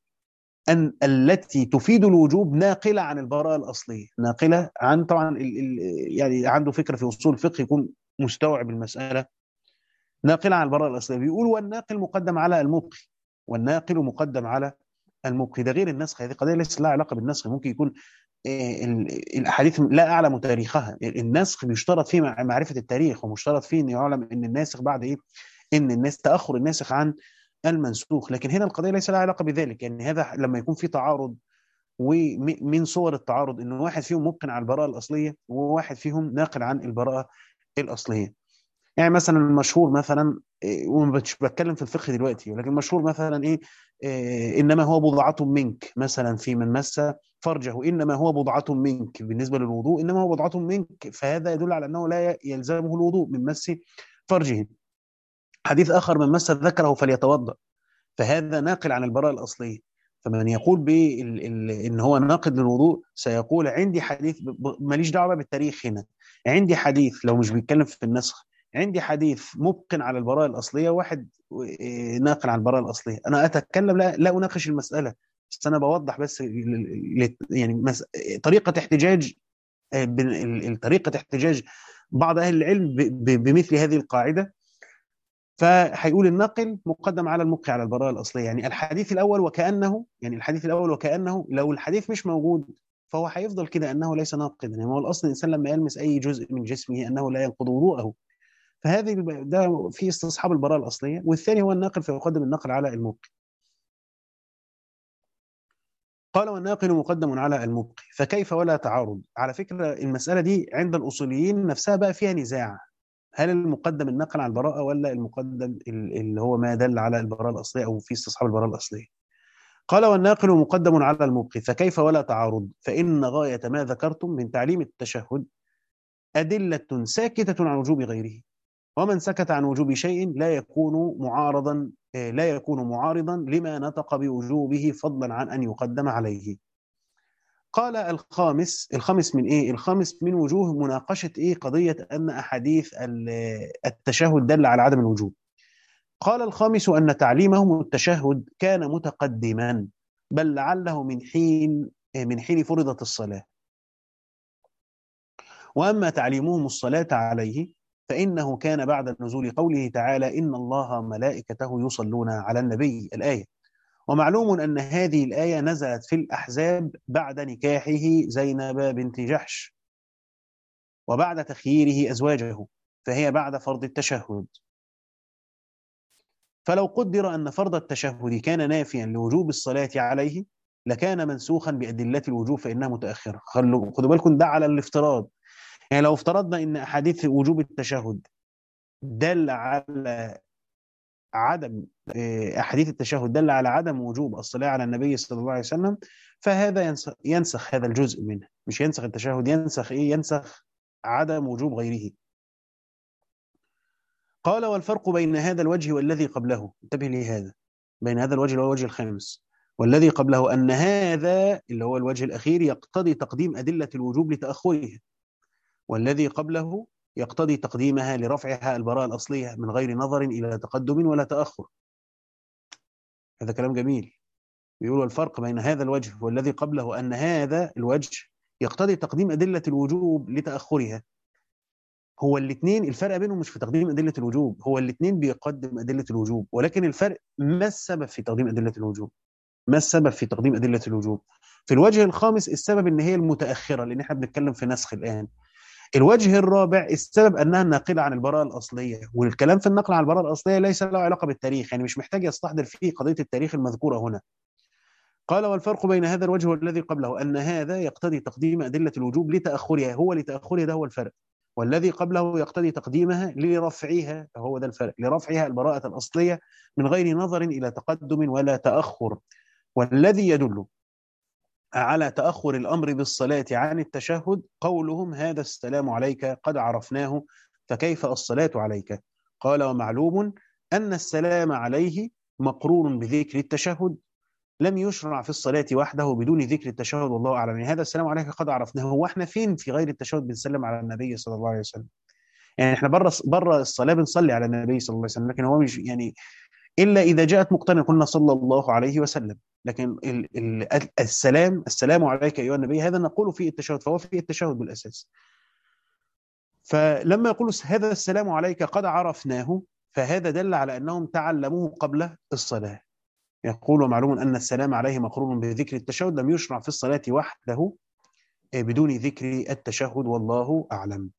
التي تفيد الوجوب ناقلة عن البراءة الأصلية، ناقلة عن طبعا يعني عنده فكرة في أصول الفقه يكون مستوعب المسألة، ناقلة عن البراءة الأصلية. بيقول والناقل مقدم على المبقي، والناقل مقدم على المبقي. ده غير النسخ، هذه قضية ليست لها علاقة بالنسخ. ممكن يكون الأحاديث لا أعلم تاريخها، النسخ بيشترط فيه معرفة التاريخ، ومشترط فيه أن يعلم أن الناسخ بعد إيه، ان الناس تاخر الناسخ عن المنسوخ. لكن هنا القضيه ليس لها علاقه بذلك، يعني هذا لما يكون في تعارض، ومن صور التعارض ان واحد فيهم مبقن على البراءه الاصليه وواحد فيهم ناقل عن البراءه الاصليه. يعني مثلا المشهور مثلا ومش بتكلم في الفقه دلوقتي، ولكن المشهور مثلا ايه، انما هو بضعه منك، مثلا في من مس فرجه انما هو بضعه منك، بالنسبه للوضوء انما هو بضعه منك، فهذا يدل على انه لا يلزمه الوضوء من مس فرجه. حديث آخر من مس ذكره فليتوضأ، فهذا ناقل عن البراءة الأصلية. فمن يقول إن هو ناقد للوضوء سيقول عندي حديث، ماليش دعوة بالتاريخ هنا، عندي حديث لو مش بيتكلم في النسخ، عندي حديث مبقن على البراءة الأصلية، واحد ناقل عن البراءة الأصلية. أنا أتكلم لا أناقش المسألة، بس أنا بوضح بس يعني طريقة احتجاج، طريقة احتجاج بعض أهل العلم بمثل هذه القاعدة. فهيقول الناقل مقدم على المبقي على البراءة الأصلية، يعني الحديث الأول وكأنه، يعني الحديث الأول وكأنه لو الحديث مش موجود فهو هيفضل كده أنه ليس ناقدا، يعني هو الأصل الإنسان لما يلمس أي جزء من جسمه أنه لا ينقض وضوءه. فهذه ده في استصحاب البراءة الأصلية، والثاني هو الناقل فيقدم النقل على المبقي. قال والناقل مقدم على المبقي فكيف ولا تعارض. على فكرة المسألة دي عند الأصوليين نفسها بقى فيها نزاع، هل المقدم النقل عن البراءة ولا المقدم اللي هو ما دل على البراءة الأصلية أو في استصحاب البراءة الأصلية؟ قال والناقل مقدم على المبقي فكيف ولا تعارض، فإن غاية ما ذكرتم من تعليم التشهد أدلة ساكتة عن وجوب غيره، ومن سكت عن وجوب شيء لا يكون معارضا لما نطق بوجوبه فضلا عن أن يقدم عليه. قال الخامس من إيه؟ الخامس من وجوه مناقشة إيه؟ قضية أن أحاديث التشهد دل على عدم الوجوب. قال الخامس أن تعليمهم التشهد كان متقدما، بل لعله من حين فرضت الصلاة. وأما تعليمهم الصلاة عليه فإنه كان بعد نزول قوله تعالى إن الله ملائكته يصلون على النبي، الآية. ومعلوم أن هذه الآية نزلت في الأحزاب بعد نكاحه زينب بنت جحش وبعد تخييره أزواجه، فهي بعد فرض التشهد. فلو قدر أن فرض التشهد كان نافيا لوجوب الصلاة عليه لكان منسوخا بأدلة الوجوب فإنها متأخرة. خدوا بالكم ده على الافتراض. يعني لو افترضنا أن أحاديث وجوب التشهد دل على عدم أحاديث التشهد دل على عدم وجوب الصلاة على النبي صلى الله عليه وسلم، فهذا ينسخ هذا الجزء منه، مش ينسخ التشهد، ينسخ إيه؟ ينسخ عدم وجوب غيره. قال والفرق بين هذا الوجه والذي قبله، انتبه لهذا، بين هذا الوجه اللي هو الوجه الخامس والذي قبله أن هذا اللي هو الوجه الأخير يقتضي تقديم أدلة الوجوب لتأخرها، والذي قبله يقتضي تقديمها لرفعها البراءة الأصلية من غير نظر إلى تقدم ولا تأخر. هذا كلام جميل. بيقولوا الفرق بين هذا الوجه والذي قبله أن هذا الوجه يقتضي تقديم أدلة الوجوب لتأخرها. هو الاثنين الفرق بينهم مش في تقديم أدلة الوجوب، هو الاثنين بيقدم أدلة الوجوب، ولكن الفرق ما السبب في تقديم أدلة الوجوب؟ ما السبب في تقديم أدلة الوجوب؟ في الوجه الخامس السبب ان هي المتأخرة لان احنا بنتكلم في نسخ الآن. الوجه الرابع السبب انها ناقلة عن البراءة الأصلية، والكلام في النقل عن البراءة الأصلية ليس له علاقة بالتاريخ، يعني مش محتاج يستحضر فيه قضية التاريخ المذكورة هنا. قال والفرق بين هذا الوجه والذي قبله أن هذا يقتضي تقديم أدلة الوجوب لتأخرها، هو لتأخرها ده هو الفرق، والذي قبله يقتضي تقديمها لرفعها، هو ده الفرق، لرفعها البراءة الأصلية من غير نظر إلى تقدم ولا تأخر. والذي يدل على تأخر الأمر بالصلاة عن التشهد قولهم هذا السلام عليك قد عرفناه فكيف الصلاة عليك. قال ومعلوم أن السلام عليه مقرون بذكر التشهد، لم يشرع في الصلاة وحده بدون ذكر التشهد، والله أعلم. يعني هذا السلام عليك قد عرفناه، هو احنا فين في غير التشهد بنسلم على النبي صلى الله عليه وسلم؟ يعني احنا بره الصلاة بنصلي على النبي صلى الله عليه وسلم، لكن هو مش يعني إلا إذا جاءت مقترنة قلنا صلى الله عليه وسلم. لكن السلام عليك أيها النبي هذا نقول في التشهد، فهو في التشهد بالأساس. فلما يقول هذا السلام عليك قد عرفناه فهذا دل على أنهم تعلموه قبل الصلاة. يقول معلوم أن السلام عليه مقرون بذكر التشهد، لم يشرع في الصلاة وحده بدون ذكر التشهد، والله أعلم.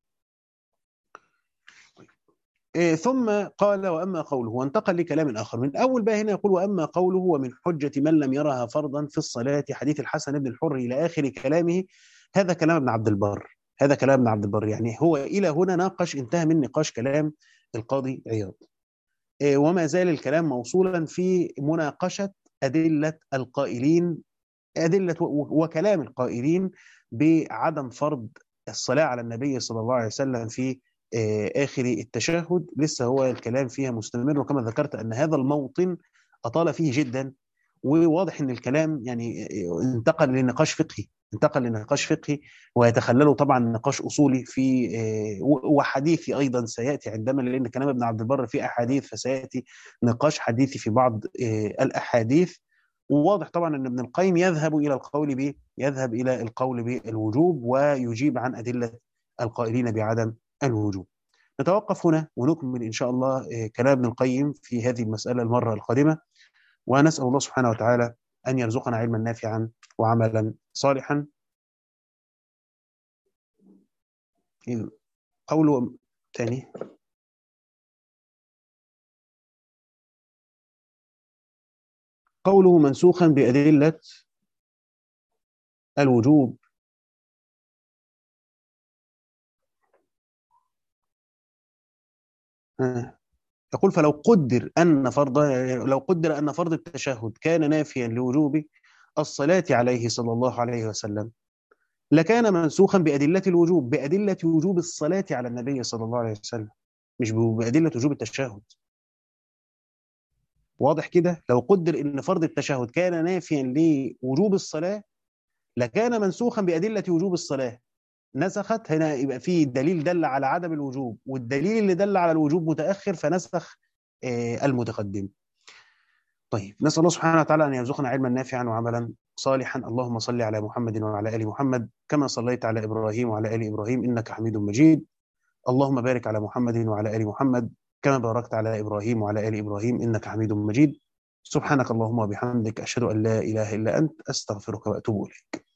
ثم قال وأما قوله، وانتقل لكلام آخر من أول بقى هنا يقول وأما قوله ومن حجة من لم يرها فرضا في الصلاة حديث الحسن بن الحر إلى آخر كلامه. هذا كلام ابن عبد البر، هذا كلام ابن عبد البر، يعني هو إلى هنا ناقش، انتهى من نقاش كلام القاضي عياض. وما زال الكلام موصولا في مناقشة أدلة القائلين، أدلة وكلام القائلين بعدم فرض الصلاة على النبي صلى الله عليه وسلم في آخر التشهد. لسه هو الكلام فيها مستمر، وكما ذكرت أن هذا الموطن أطال فيه جدا، وواضح أن الكلام يعني انتقل لنقاش فقهي، انتقل لنقاش فقهي، ويتخلله طبعا نقاش أصولي في وحديثي أيضا سيأتي عندما، لأن كلام ابن عبد البر في أحاديث فسيأتي نقاش حديثي في بعض الأحاديث. وواضح طبعا ان ابن القيم يذهب الى القول بالوجوب ويجيب عن ادله القائلين بعدم الوجوب. نتوقف هنا ونكمل ان شاء الله كلام ابن القيم في هذه المساله المره القادمه، ونسال الله سبحانه وتعالى ان يرزقنا علما نافعا وعملا صالحا. قوله ثاني قوله منسوخا بادله الوجوب. يقول لو قدر أن فرض التشهد كان نافيا لوجوب الصلاة عليه صلى الله عليه وسلم لكان منسوخا بأدلة الوجوب، بأدلة وجوب الصلاة على النبي صلى الله عليه وسلم، مش بأدلة وجوب التشهد. واضح كده؟ لو قدر أن فرض التشهد كان نافيا لوجوب الصلاة لكان منسوخا بأدلة وجوب الصلاة. نسخت هنا، يبقى في دليل دل على عدم الوجوب، والدليل اللي دل على الوجوب متأخر فنسخ المتقدم. طيب، نسأل الله سبحانه وتعالى أن يرزقنا علما نافعا وعملا صالحا. اللهم صل على محمد وعلى آل محمد كما صليت على إبراهيم وعلى آل إبراهيم إنك حميد مجيد. اللهم بارك على محمد وعلى آل محمد كما باركت على إبراهيم وعلى آل إبراهيم إنك حميد مجيد. سبحانك اللهم وبحمدك، أشهد أن لا إله إلا أنت، أستغفرك وأتوب إليك.